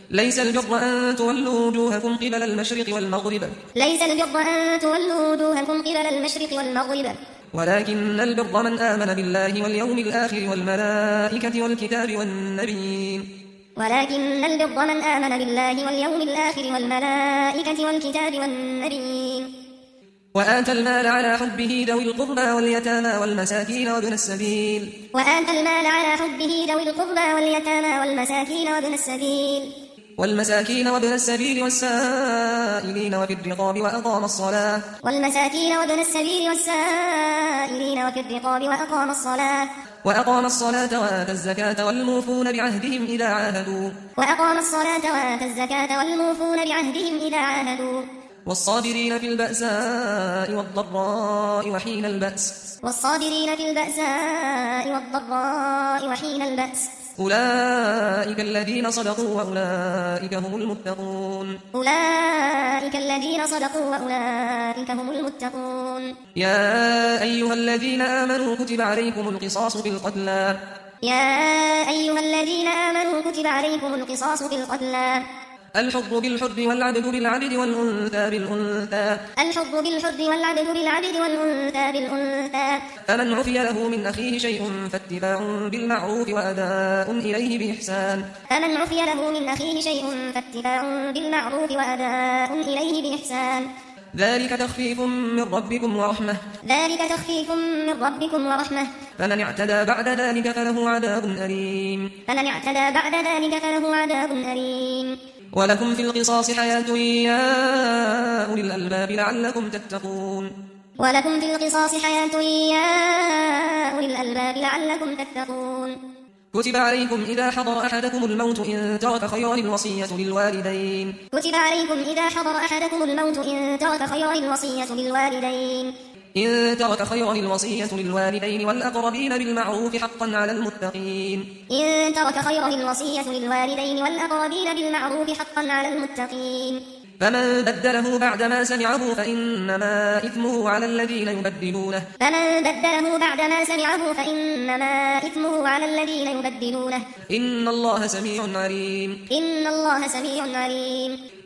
ليس البر أن تولوا وجوهكم قبل المشرق والمغرب ليس البر أن تولوا وجوهكم قبل المشرق والمغرب ولكن البر من آمن بالله واليوم الآخر والملائكة والكتاب والنبيين ولكن البر من آمن بالله واليوم الآخر والملائكة والكتاب والنبيين وآتى المال على حبه ذوي القربى واليتامى والمساكين وابن السبيل وآتى المال على حبه ذوي القربى واليتامى والمساكين وابن السبيل والسائلين وفي الرقاب وأقام الصلاة وأقام الصلاة وآتى الزكاة والموفون بعهدهم إذا عاهدوا والصابرين في البأساء والضراء وحين البأس أولئك الذين صدقوا وأولئك هم المتقون يا أيها الذين آمنوا كتب عليكم القصاص في القتلى الحر بالحر والعبد بالعبد والأنثى بالأنثى فمن عفي له من أخيه شيء فاتباع بالمعروف وأداء إليه بإحسان ذلك تخفيف من ربكم ورحمة فمن اعتدى بعد ذلك فله عذاب أليم ولكم في القصاص حياة يا أولي الألباب لعلكم تتقون كتب عليكم إذا حضر أحدكم الموت إن ترك خيرا الوصية للوالدين والأقربين بالمعروف حقا على المتقين فمن بدله بعدما سمعه فإنما إثمه على الذين يبدلونه إن الله سميع عليم